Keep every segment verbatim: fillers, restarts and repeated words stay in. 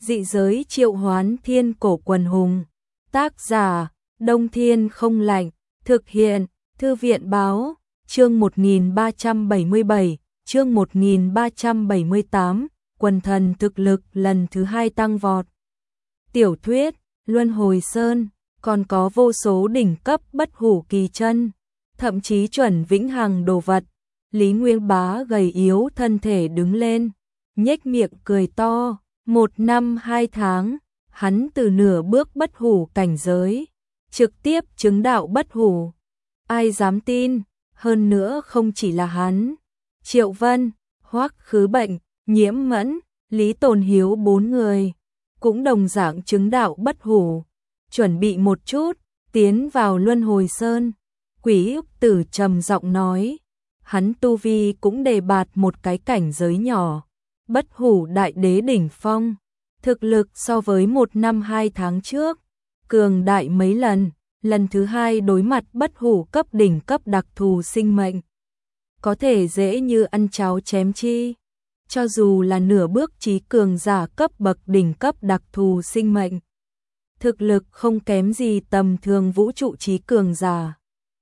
Dị giới triệu hoán thiên cổ quần hùng. Tác giả, Đông Thiên không lạnh. Thực hiện, Thư viện báo. Chương một nghìn ba trăm bảy mươi bảy, chương một nghìn ba trăm bảy mươi tám, quần thần thực lực lần thứ hai tăng vọt. Tiểu thuyết, Luân Hồi Sơn, còn có vô số đỉnh cấp bất hủ kỳ chân, thậm chí chuẩn vĩnh hằng đồ vật. Lý Nguyên Bá gầy yếu thân thể đứng lên, nhếch miệng cười to. Một năm hai tháng, hắn từ nửa bước bất hủ cảnh giới, trực tiếp chứng đạo bất hủ. Ai dám tin, hơn nữa không chỉ là hắn. Triệu Vân, Hoắc Khứ Bệnh, Nhiễm Mẫn, Lý Tồn Hiếu bốn người, cũng đồng dạng chứng đạo bất hủ. Chuẩn bị một chút, tiến vào Luân Hồi Sơn. Quỷ Ức Tử trầm giọng nói, hắn tu vi cũng đề bạt một cái cảnh giới nhỏ. Bất hủ đại đế đỉnh phong, thực lực so với một năm hai tháng trước, cường đại mấy lần, lần thứ hai đối mặt bất hủ cấp đỉnh cấp đặc thù sinh mệnh. Có thể dễ như ăn cháo chém chi, cho dù là nửa bước trí cường giả cấp bậc đỉnh cấp đặc thù sinh mệnh. Thực lực không kém gì tầm thường vũ trụ trí cường giả.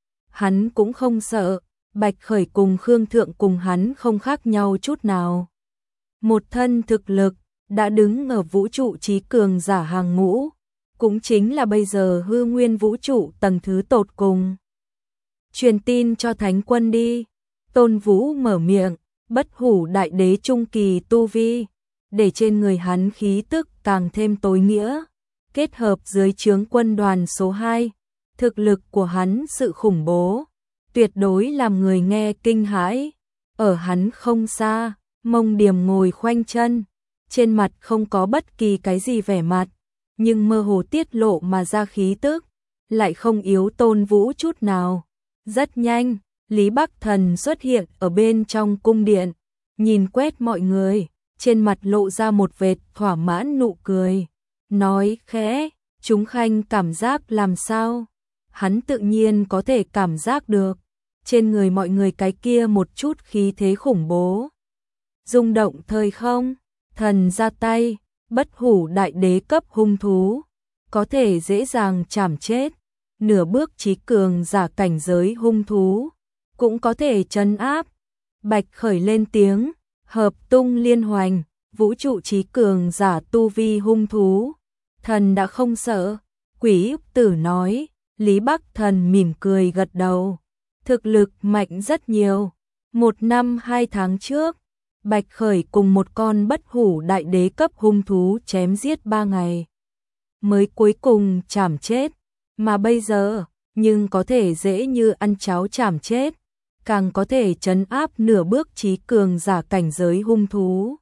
Hắn cũng không sợ, Bạch Khởi cùng Khương Thượng cùng hắn không khác nhau chút nào. Một thân thực lực, đã đứng ở vũ trụ trí cường giả hàng ngũ, cũng chính là bây giờ hư nguyên vũ trụ tầng thứ tột cùng. Truyền tin cho Thánh Quân đi. Tôn Vũ mở miệng, bất hủ đại đế trung kỳ tu vi, để trên người hắn khí tức càng thêm tối nghĩa. Kết hợp dưới trướng quân đoàn số hai, thực lực của hắn sự khủng bố, tuyệt đối làm người nghe kinh hãi. Ở hắn không xa, Mông Điềm ngồi khoanh chân, trên mặt không có bất kỳ cái gì vẻ mặt, nhưng mơ hồ tiết lộ mà ra khí tức, lại không yếu Tôn Vũ chút nào. Rất nhanh, Lý Bắc Thần xuất hiện ở bên trong cung điện, nhìn quét mọi người, trên mặt lộ ra một vệt thỏa mãn nụ cười, nói khẽ, chúng khanh cảm giác làm sao? Hắn tự nhiên có thể cảm giác được, trên người mọi người cái kia một chút khí thế khủng bố. Rung động thời không, thần ra tay, bất hủ đại đế cấp hung thú, có thể dễ dàng chảm chết, nửa bước trí cường giả cảnh giới hung thú, cũng có thể trấn áp. Bạch Khởi lên tiếng, hợp tung liên hoành, vũ trụ trí cường giả tu vi hung thú, thần đã không sợ. Quỷ Ức Tử nói. Lý Bắc Thần mỉm cười gật đầu, thực lực mạnh rất nhiều. Một năm hai tháng trước, Bạch Khởi cùng một con bất hủ đại đế cấp hung thú chém giết ba ngày, mới cuối cùng chảm chết, mà bây giờ, nhưng có thể dễ như ăn cháo chảm chết, càng có thể trấn áp nửa bước trí cường giả cảnh giới hung thú.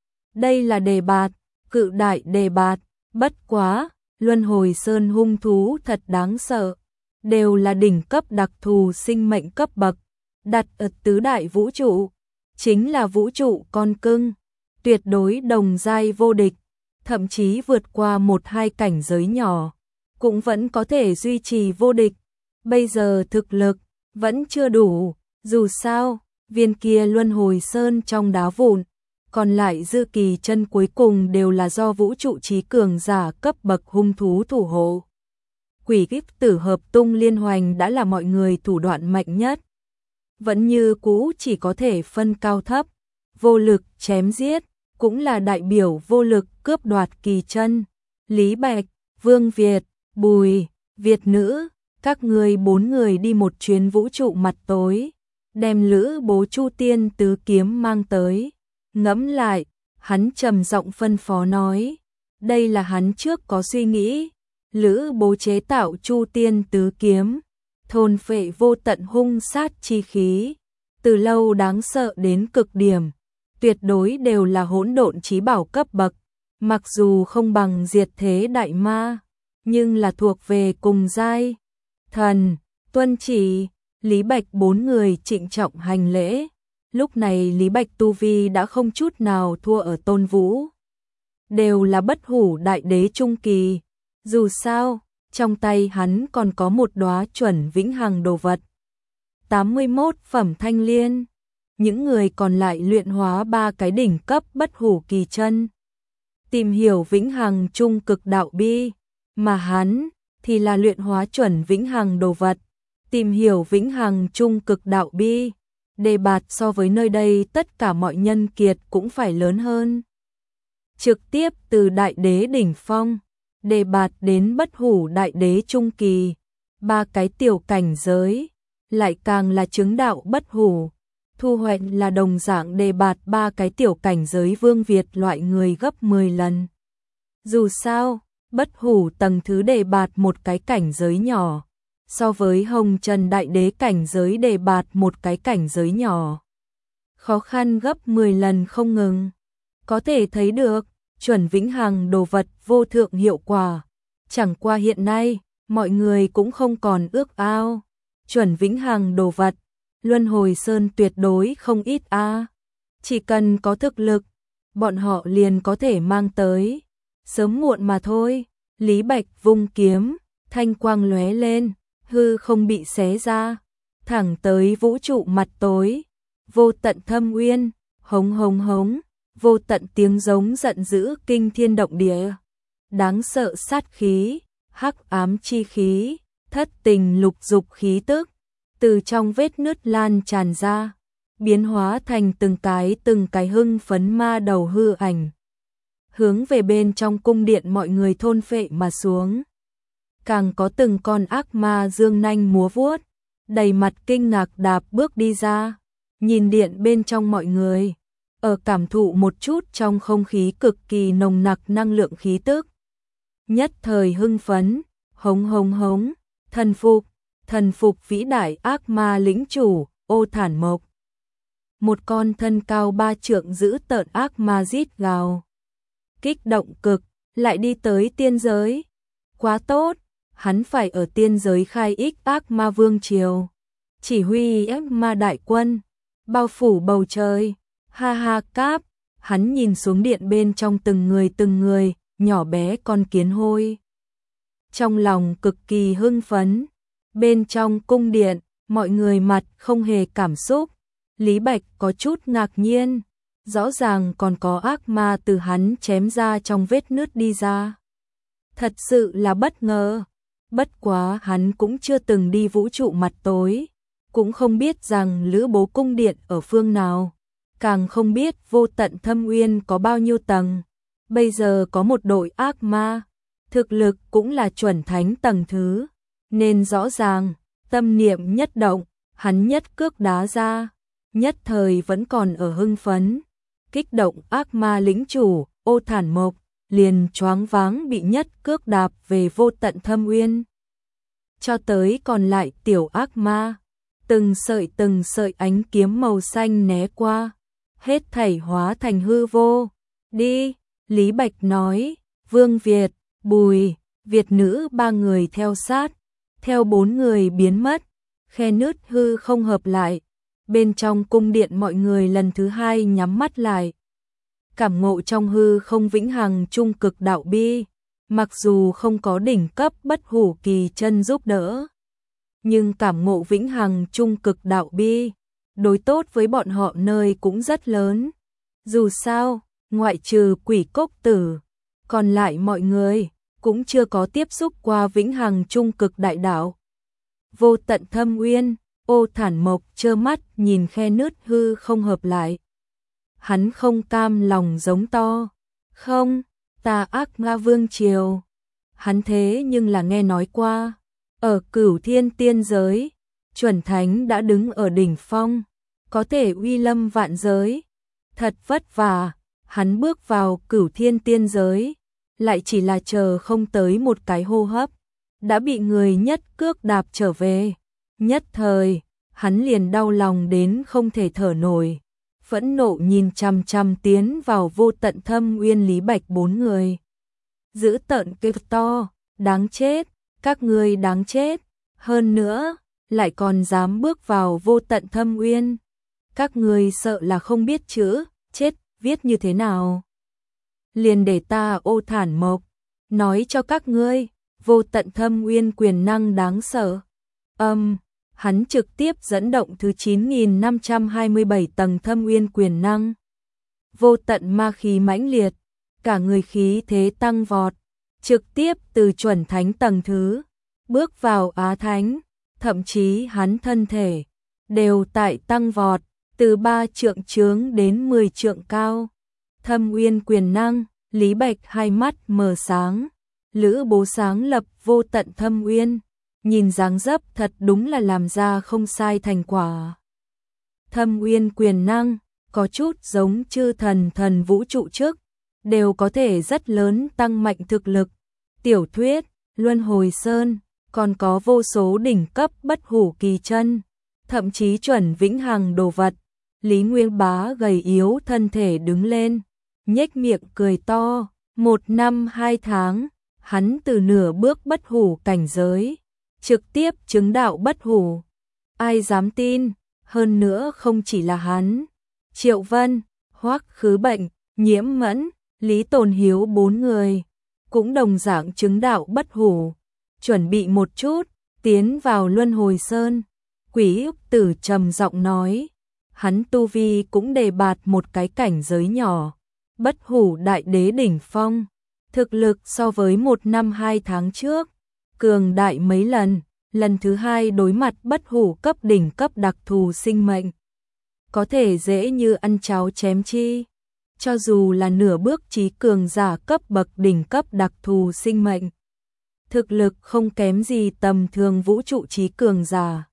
Đây là đề bạt, cự đại đề bạt, bất quá, Luân Hồi Sơn hung thú thật đáng sợ, đều là đỉnh cấp đặc thù sinh mệnh cấp bậc, đặt ở tứ đại vũ trụ, chính là vũ trụ con cưng, tuyệt đối đồng giai vô địch, thậm chí vượt qua một hai cảnh giới nhỏ, cũng vẫn có thể duy trì vô địch. Bây giờ thực lực vẫn chưa đủ, dù sao, viên kia Luân Hồi Sơn trong đá vụn, còn lại dư kỳ chân cuối cùng đều là do vũ trụ trí cường giả cấp bậc hung thú thủ hộ. Quỷ Ức Tử hợp tung liên hoành đã là mọi người thủ đoạn mạnh nhất, vẫn như cũ chỉ có thể phân cao thấp, vô lực chém giết, cũng là đại biểu vô lực cướp đoạt kỳ chân. Lý Bạch, Vương Việt, Bùi, Việt Nữ, các người bốn người đi một chuyến vũ trụ mặt tối, đem Lữ Bố Chu Tiên tứ kiếm mang tới. Ngẫm lại, hắn trầm giọng phân phó nói, đây là hắn trước có suy nghĩ. Lữ Bố chế tạo Chu Tiên tứ kiếm, thôn phệ vô tận hung sát chi khí, từ lâu đáng sợ đến cực điểm, tuyệt đối đều là hỗn độn chí bảo cấp bậc, mặc dù không bằng diệt thế đại ma, nhưng là thuộc về cùng giai. Thần, tuân chỉ. Lý Bạch bốn người trịnh trọng hành lễ. Lúc này Lý Bạch tu vi đã không chút nào thua ở Tôn Vũ, đều là bất hủ đại đế trung kỳ. Dù sao, trong tay hắn còn có một đóa chuẩn vĩnh hằng đồ vật, tám mươi mốt phẩm thanh liên. Những người còn lại luyện hóa ba cái đỉnh cấp bất hủ kỳ chân, tìm hiểu vĩnh hằng trung cực đạo bi, mà hắn thì là luyện hóa chuẩn vĩnh hằng đồ vật. Tìm hiểu vĩnh hằng trung cực đạo bi, đề bạt so với nơi đây tất cả mọi nhân kiệt cũng phải lớn hơn. Trực tiếp từ đại đế đỉnh phong, đề bạt đến bất hủ đại đế trung kỳ, ba cái tiểu cảnh giới, lại càng là chứng đạo bất hủ. Thu hoạch là đồng dạng đề bạt ba cái tiểu cảnh giới vương Việt loại người gấp mười lần. Dù sao, bất hủ tầng thứ đề bạt một cái cảnh giới nhỏ, so với hồng trần đại đế cảnh giới đề bạt một cái cảnh giới nhỏ, khó khăn gấp mười lần không ngừng. Có thể thấy được, chuẩn vĩnh hằng đồ vật vô thượng hiệu quả. Chẳng qua hiện nay, mọi người cũng không còn ước ao. Chuẩn vĩnh hằng đồ vật, Luân Hồi Sơn tuyệt đối không ít a. Chỉ cần có thực lực, bọn họ liền có thể mang tới. Sớm muộn mà thôi. Lý Bạch vung kiếm, thanh quang lóe lên, hư không bị xé ra, thẳng tới vũ trụ mặt tối. Vô tận thâm uyên, hống hống hống, vô tận tiếng giống giận dữ kinh thiên động địa. Đáng sợ sát khí, hắc ám chi khí, thất tình lục dục khí tức, từ trong vết nứt lan tràn ra, biến hóa thành từng cái từng cái hưng phấn ma đầu hư ảnh, hướng về bên trong cung điện mọi người thôn phệ mà xuống. Càng có từng con ác ma dương nanh múa vuốt, đầy mặt kinh ngạc đạp bước đi ra, nhìn điện bên trong mọi người, ở cảm thụ một chút trong không khí cực kỳ nồng nặc năng lượng khí tức. Nhất thời hưng phấn, hống hống hống, thần phục, thần phục vĩ đại ác ma lĩnh chủ, Ô Thản Mộc. Một con thân cao ba trượng giữ tợn ác ma rít gào. Kích động cực, lại đi tới tiên giới. Quá tốt, hắn phải ở tiên giới khai ích ác ma vương triều. Chỉ huy ác ma đại quân, bao phủ bầu trời. Ha ha cáp, hắn nhìn xuống điện bên trong từng người từng người, nhỏ bé con kiến hôi. Trong lòng cực kỳ hưng phấn, bên trong cung điện, mọi người mặt không hề cảm xúc. Lý Bạch có chút ngạc nhiên, rõ ràng còn có ác ma từ hắn chém ra trong vết nứt đi ra. Thật sự là bất ngờ, bất quá hắn cũng chưa từng đi vũ trụ mặt tối, cũng không biết rằng lữ bố cung điện ở phương nào, càng không biết vô tận thâm uyên có bao nhiêu tầng. Bây giờ có một đội ác ma, thực lực cũng là chuẩn thánh tầng thứ, nên rõ ràng, tâm niệm nhất động, hắn nhất cước đá ra, nhất thời vẫn còn ở hưng phấn. Kích động ác ma lĩnh chủ, Ô Thản Mộc, liền choáng váng bị nhất cước đạp về vô tận thâm uyên. Cho tới còn lại tiểu ác ma, từng sợi từng sợi ánh kiếm màu xanh né qua, hết thảy hóa thành hư vô. Đi, Lý Bạch nói, Vương Việt, Bùi, Việt nữ ba người theo sát, theo bốn người biến mất, khe nứt hư không hợp lại. Bên trong cung điện mọi người lần thứ hai nhắm mắt lại. Cảm ngộ trong hư không vĩnh hằng trung cực đạo bi, mặc dù không có đỉnh cấp bất hủ kỳ chân giúp đỡ, nhưng cảm ngộ vĩnh hằng trung cực đạo bi, đối tốt với bọn họ nơi cũng rất lớn. Dù sao, ngoại trừ quỷ cốc tử, còn lại mọi người cũng chưa có tiếp xúc qua vĩnh hằng trung cực đại đạo. Vô tận thâm uyên, Ô Thản Mộc trơ mắt nhìn khe nứt hư không hợp lại. Hắn không cam lòng giống to, không, ta ác ma vương triều. Hắn thế nhưng là nghe nói qua, ở Cửu Thiên tiên giới, chuẩn thánh đã đứng ở đỉnh phong, có thể uy lâm vạn giới. Thật vất vả, hắn bước vào Cửu Thiên tiên giới, lại chỉ là chờ không tới một cái hô hấp, đã bị người nhất cước đạp trở về. Nhất thời, hắn liền đau lòng đến không thể thở nổi, phẫn nộ nhìn chằm chằm tiến vào vô tận thâm uyên Lý Bạch bốn người. Dữ tợn kêu to, đáng chết, các ngươi đáng chết, hơn nữa, lại còn dám bước vào vô tận thâm uyên. Các ngươi sợ là không biết chữ, chết, viết như thế nào. Liền để ta Ô Thản Mộc, nói cho các ngươi, vô tận thâm uyên quyền năng đáng sợ. Âm, um, hắn trực tiếp dẫn động thứ chín nghìn năm trăm hai mươi bảy tầng thâm uyên quyền năng. Vô tận ma khí mãnh liệt, cả người khí thế tăng vọt, trực tiếp từ chuẩn thánh tầng thứ, bước vào Á Thánh, thậm chí hắn thân thể, đều tại tăng vọt, từ ba trượng trướng đến mười trượng cao. Thâm Uyên quyền năng, Lý Bạch hai mắt mở sáng, Lữ Bố sáng lập vô tận Thâm Uyên, nhìn dáng dấp thật đúng là làm ra không sai thành quả. Thâm Uyên quyền năng, có chút giống chư thần thần vũ trụ trước, đều có thể rất lớn tăng mạnh thực lực. Tiểu thuyết, Luân Hồi Sơn, còn có vô số đỉnh cấp bất hủ kỳ chân, thậm chí chuẩn vĩnh hằng đồ vật. Lý Nguyên Bá gầy yếu thân thể đứng lên, nhếch miệng cười to, một năm hai tháng, hắn từ nửa bước bất hủ cảnh giới, trực tiếp chứng đạo bất hủ. Ai dám tin, hơn nữa không chỉ là hắn, Triệu Vân, Hoắc Khứ Bệnh, Nhiễm Mẫn, Lý Tồn Hiếu bốn người, cũng đồng dạng chứng đạo bất hủ, chuẩn bị một chút, tiến vào Luân Hồi Sơn. Quỷ Ức Tử trầm giọng nói, hắn tu vi cũng đề bạt một cái cảnh giới nhỏ, bất hủ đại đế đỉnh phong, thực lực so với một năm hai tháng trước, cường đại mấy lần, lần thứ hai đối mặt bất hủ cấp đỉnh cấp đặc thù sinh mệnh, có thể dễ như ăn cháo chém chi. Cho dù là nửa bước trí cường giả cấp bậc đỉnh cấp đặc thù sinh mệnh, thực lực không kém gì tầm thường vũ trụ trí cường giả.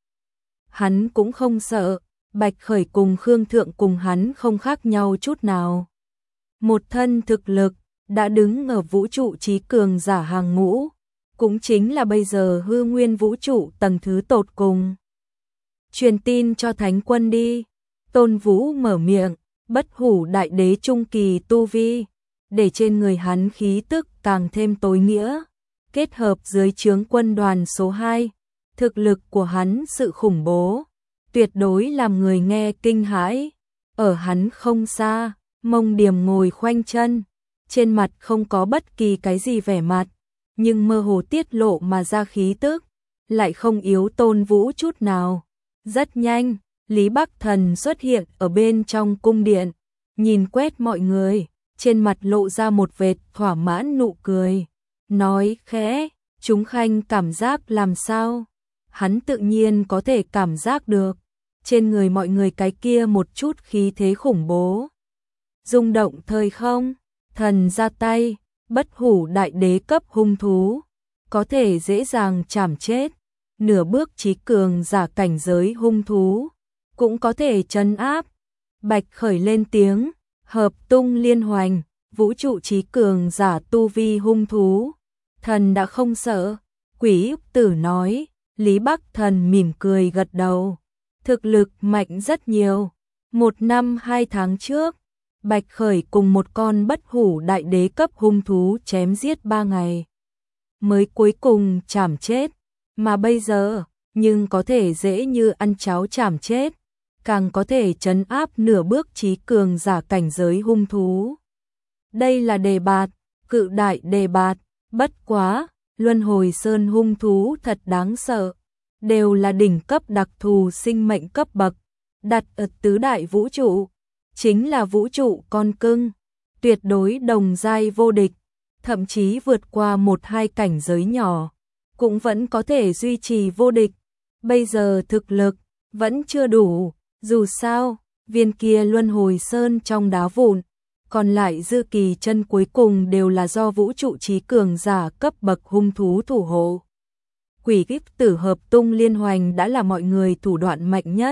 Hắn cũng không sợ, Bạch Khởi cùng Khương Thượng cùng hắn không khác nhau chút nào. Một thân thực lực, đã đứng ở vũ trụ trí cường giả hàng ngũ, cũng chính là bây giờ hư nguyên vũ trụ tầng thứ tột cùng. Truyền tin cho Thánh Quân đi, Tôn Vũ mở miệng, bất hủ đại đế trung kỳ tu vi, để trên người hắn khí tức càng thêm tối nghĩa, kết hợp dưới trướng quân đoàn số hai, thực lực của hắn sự khủng bố, tuyệt đối làm người nghe kinh hãi. Ở hắn không xa, Mông Điềm ngồi khoanh chân, trên mặt không có bất kỳ cái gì vẻ mặt, nhưng mơ hồ tiết lộ mà ra khí tức, lại không yếu Tôn Vũ chút nào. Rất nhanh, Lý Bắc Thần xuất hiện ở bên trong cung điện, nhìn quét mọi người, trên mặt lộ ra một vệt thỏa mãn nụ cười, nói khẽ, chúng khanh cảm giác làm sao? Hắn tự nhiên có thể cảm giác được, trên người mọi người cái kia một chút khí thế khủng bố. Rung động thời không, thần ra tay, bất hủ đại đế cấp hung thú, có thể dễ dàng chảm chết, nửa bước trí cường giả cảnh giới hung thú, cũng có thể trấn áp. Bạch Khởi lên tiếng, hợp tung liên hoành, vũ trụ trí cường giả tu vi hung thú, thần đã không sợ. Quỷ Ức Tử nói, Lý Bắc Thần mỉm cười gật đầu, thực lực mạnh rất nhiều. Một năm hai tháng trước, Bạch Khởi cùng một con bất hủ đại đế cấp hung thú chém giết ba ngày, mới cuối cùng chảm chết, mà bây giờ, nhưng có thể dễ như ăn cháo chảm chết, càng có thể trấn áp nửa bước trí cường giả cảnh giới hung thú. Đây là đề bạt, cự đại đề bạt, bất quá, Luân Hồi Sơn hung thú thật đáng sợ, đều là đỉnh cấp đặc thù sinh mệnh cấp bậc, đặt ở tứ đại vũ trụ, chính là vũ trụ con cưng, tuyệt đối đồng giai vô địch, thậm chí vượt qua một hai cảnh giới nhỏ, cũng vẫn có thể duy trì vô địch. Bây giờ thực lực vẫn chưa đủ, dù sao, viên kia Luân Hồi Sơn trong đá vụn, còn lại dư kỳ chân cuối cùng đều là do vũ trụ trí cường giả cấp bậc hung thú thủ hộ. Quỷ Ức Tử hợp tung liên hoành đã là mọi người thủ đoạn mạnh nhất,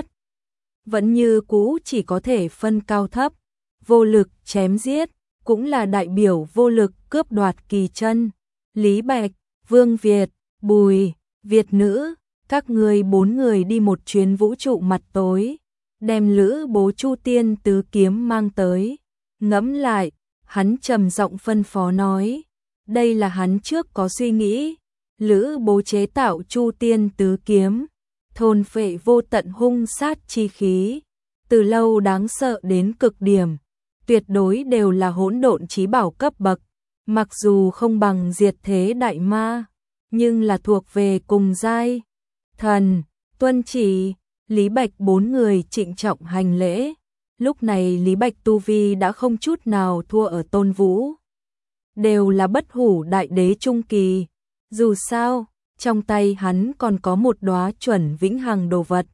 vẫn như cũ chỉ có thể phân cao thấp, vô lực chém giết, cũng là đại biểu vô lực cướp đoạt kỳ chân. Lý Bạch, Vương Việt, Bùi, Việt Nữ, các người bốn người đi một chuyến vũ trụ mặt tối, đem Lữ Bố Chu Tiên tứ kiếm mang tới. Ngẫm lại, hắn trầm giọng phân phó nói, đây là hắn trước có suy nghĩ, Lữ Bố chế tạo Chu Tiên tứ kiếm, thôn phệ vô tận hung sát chi khí, từ lâu đáng sợ đến cực điểm, tuyệt đối đều là hỗn độn chí bảo cấp bậc, mặc dù không bằng diệt thế đại ma, nhưng là thuộc về cùng giai. Thần, tuân chỉ, Lý Bạch bốn người trịnh trọng hành lễ. Lúc này Lý Bạch tu vi đã không chút nào thua ở Tôn Vũ. đều là bất hủ đại đế trung kỳ. Dù sao, trong tay hắn còn có một đóa chuẩn vĩnh hằng đồ vật.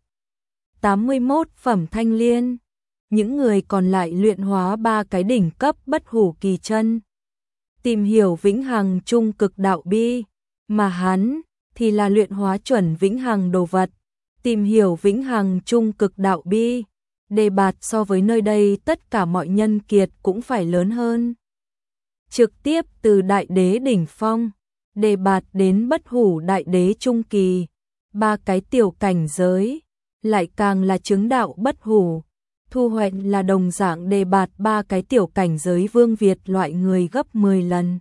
tám mươi mốt phẩm thanh liên. Những người còn lại luyện hóa ba cái đỉnh cấp bất hủ kỳ chân. Tìm hiểu vĩnh hằng trung cực đạo bi, mà hắn thì là luyện hóa chuẩn vĩnh hằng đồ vật. Tìm hiểu vĩnh hằng trung cực đạo bi, đề bạt so với nơi đây tất cả mọi nhân kiệt cũng phải lớn hơn. Trực tiếp từ đại đế đỉnh phong, đề bạt đến bất hủ đại đế trung kỳ, ba cái tiểu cảnh giới, lại càng là chứng đạo bất hủ. Thu hoạch là đồng dạng đề bạt ba cái tiểu cảnh giới vương Việt loại người gấp mười lần.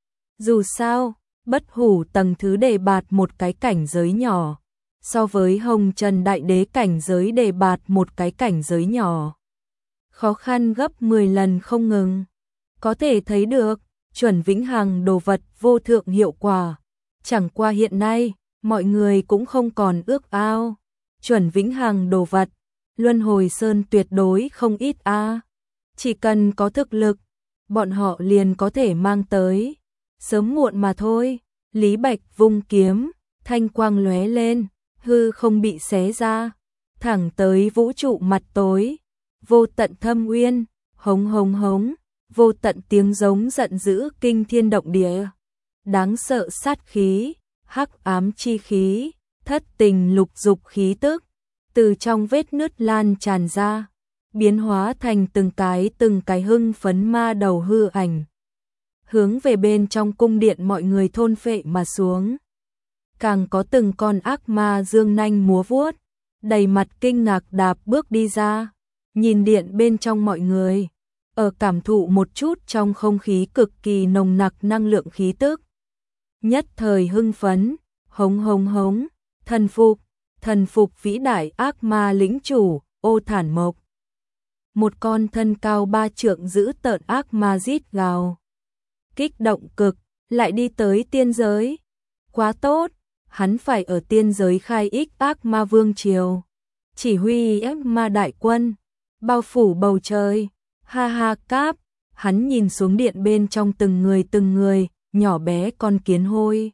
Dù sao, bất hủ tầng thứ đề bạt một cái cảnh giới nhỏ, so với hồng trần đại đế cảnh giới đề bạt một cái cảnh giới nhỏ, khó khăn gấp mười lần không ngừng. Có thể thấy được, chuẩn vĩnh hằng đồ vật vô thượng hiệu quả. Chẳng qua hiện nay, mọi người cũng không còn ước ao. Chuẩn vĩnh hằng đồ vật, Luân Hồi Sơn tuyệt đối không ít a. Chỉ cần có thực lực, bọn họ liền có thể mang tới. Sớm muộn mà thôi. Lý Bạch vung kiếm, thanh quang lóe lên, hư không bị xé ra, thẳng tới vũ trụ mặt tối. Vô tận thâm uyên, hống hống hống, vô tận tiếng giống giận dữ kinh thiên động địa. Đáng sợ sát khí, hắc ám chi khí, thất tình lục dục khí tức, từ trong vết nứt lan tràn ra, biến hóa thành từng cái từng cái hưng phấn ma đầu hư ảnh, hướng về bên trong cung điện mọi người thôn phệ mà xuống. Càng có từng con ác ma dương nanh múa vuốt, đầy mặt kinh ngạc đạp bước đi ra, nhìn điện bên trong mọi người, ở cảm thụ một chút trong không khí cực kỳ nồng nặc năng lượng khí tức. Nhất thời hưng phấn, hống hống hống, thần phục, thần phục vĩ đại ác ma lĩnh chủ, Ô Thản Mộc. Một con thân cao ba trượng dữ tợn ác ma rít gào. Kích động cực, lại đi tới tiên giới. Quá tốt, hắn phải ở tiên giới khai ích ác ma vương triều. Chỉ huy ác ma đại quân, bao phủ bầu trời. Ha ha cáp, hắn nhìn xuống điện bên trong từng người từng người, nhỏ bé con kiến hôi.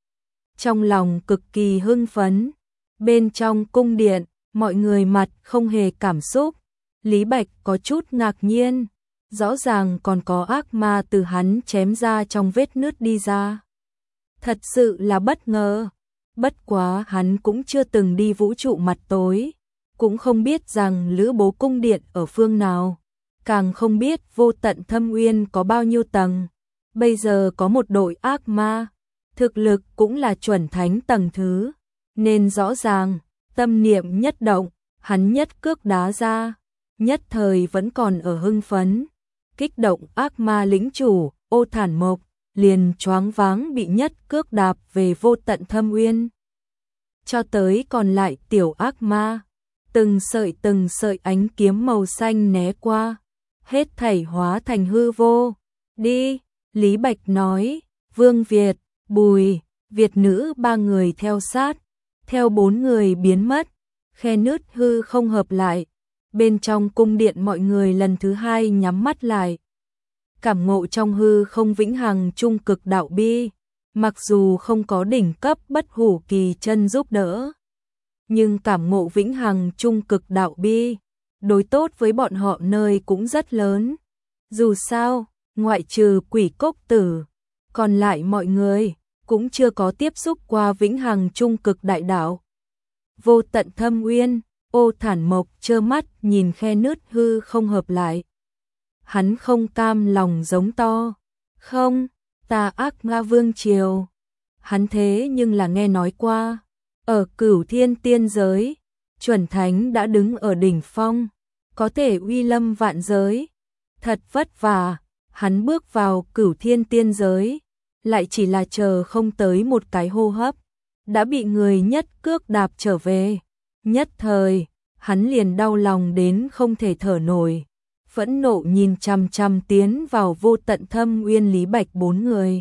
Trong lòng cực kỳ hưng phấn, bên trong cung điện, mọi người mặt không hề cảm xúc. Lý Bạch có chút ngạc nhiên, rõ ràng còn có ác ma từ hắn chém ra trong vết nứt đi ra. Thật sự là bất ngờ, bất quá hắn cũng chưa từng đi vũ trụ mặt tối, cũng không biết rằng lữ bố cung điện ở phương nào. Càng không biết vô tận thâm uyên có bao nhiêu tầng. Bây giờ có một đội ác ma, thực lực cũng là chuẩn thánh tầng thứ, nên rõ ràng, tâm niệm nhất động, hắn nhất cước đá ra, nhất thời vẫn còn ở hưng phấn. Kích động ác ma lĩnh chủ, Ô Thản Mộc, liền choáng váng bị nhất cước đạp về vô tận thâm uyên. Cho tới còn lại tiểu ác ma, từng sợi từng sợi ánh kiếm màu xanh né qua, hết thảy hóa thành hư vô. Đi, Lý Bạch nói, Vương Việt, Bùi, Việt nữ ba người theo sát, theo bốn người biến mất, khe nứt hư không hợp lại. Bên trong cung điện mọi người lần thứ hai nhắm mắt lại. Cảm ngộ trong hư không vĩnh hằng trung cực đạo bi, mặc dù không có đỉnh cấp bất hủ kỳ chân giúp đỡ, nhưng cảm ngộ vĩnh hằng trung cực đạo bi, đối tốt với bọn họ nơi cũng rất lớn. Dù sao, ngoại trừ Quỷ Cốc Tử, còn lại mọi người cũng chưa có tiếp xúc qua vĩnh hằng trung cực đại đạo. Vô tận thâm uyên, Ô Thản Mộc trơ mắt nhìn khe nứt hư không hợp lại. Hắn không cam lòng giống to, không, ta ác ma vương triều. Hắn thế nhưng là nghe nói qua, ở Cửu Thiên tiên giới, chuẩn thánh đã đứng ở đỉnh phong, có thể uy lâm vạn giới. Thật vất vả, hắn bước vào Cửu Thiên tiên giới, lại chỉ là chờ không tới một cái hô hấp, đã bị người nhất cước đạp trở về. Nhất thời, hắn liền đau lòng đến không thể thở nổi, phẫn nộ nhìn chằm chằm tiến vào vô tận thâm uyên Lý Bạch bốn người.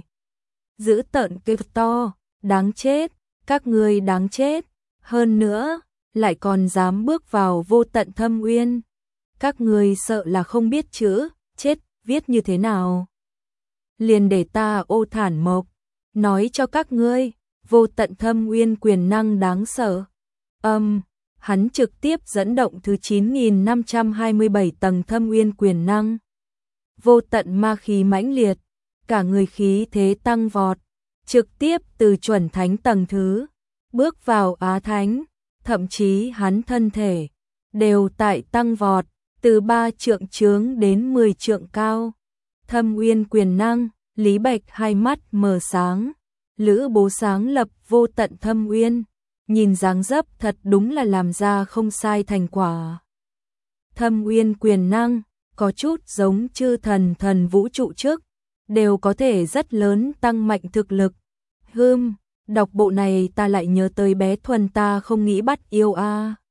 Dữ tợn kêu to, đáng chết, các ngươi đáng chết, hơn nữa, lại còn dám bước vào vô tận thâm uyên. Các ngươi sợ là không biết chữ, chết, viết như thế nào. liền để ta ô thản mộc, nói cho các ngươi, vô tận thâm uyên quyền năng đáng sợ. Âm, hắn trực tiếp dẫn động thứ chín nghìn năm trăm hai mươi bảy tầng thâm uyên quyền năng. Vô tận ma khí mãnh liệt, cả người khí thế tăng vọt, trực tiếp từ chuẩn thánh tầng thứ, bước vào á thánh, thậm chí hắn thân thể, đều tại tăng vọt, từ ba trượng trướng đến mười trượng cao. Thâm uyên quyền năng, Lý Bạch hai mắt mở sáng, lữ bố sáng lập vô tận thâm uyên, nhìn dáng dấp thật đúng là làm ra không sai thành quả. Thâm uyên quyền năng, có chút giống chư thần thần vũ trụ trước, đều có thể rất lớn tăng mạnh thực lực. Hưm, đọc bộ này ta lại nhớ tới bé Thuần ta không nghĩ bắt yêu a.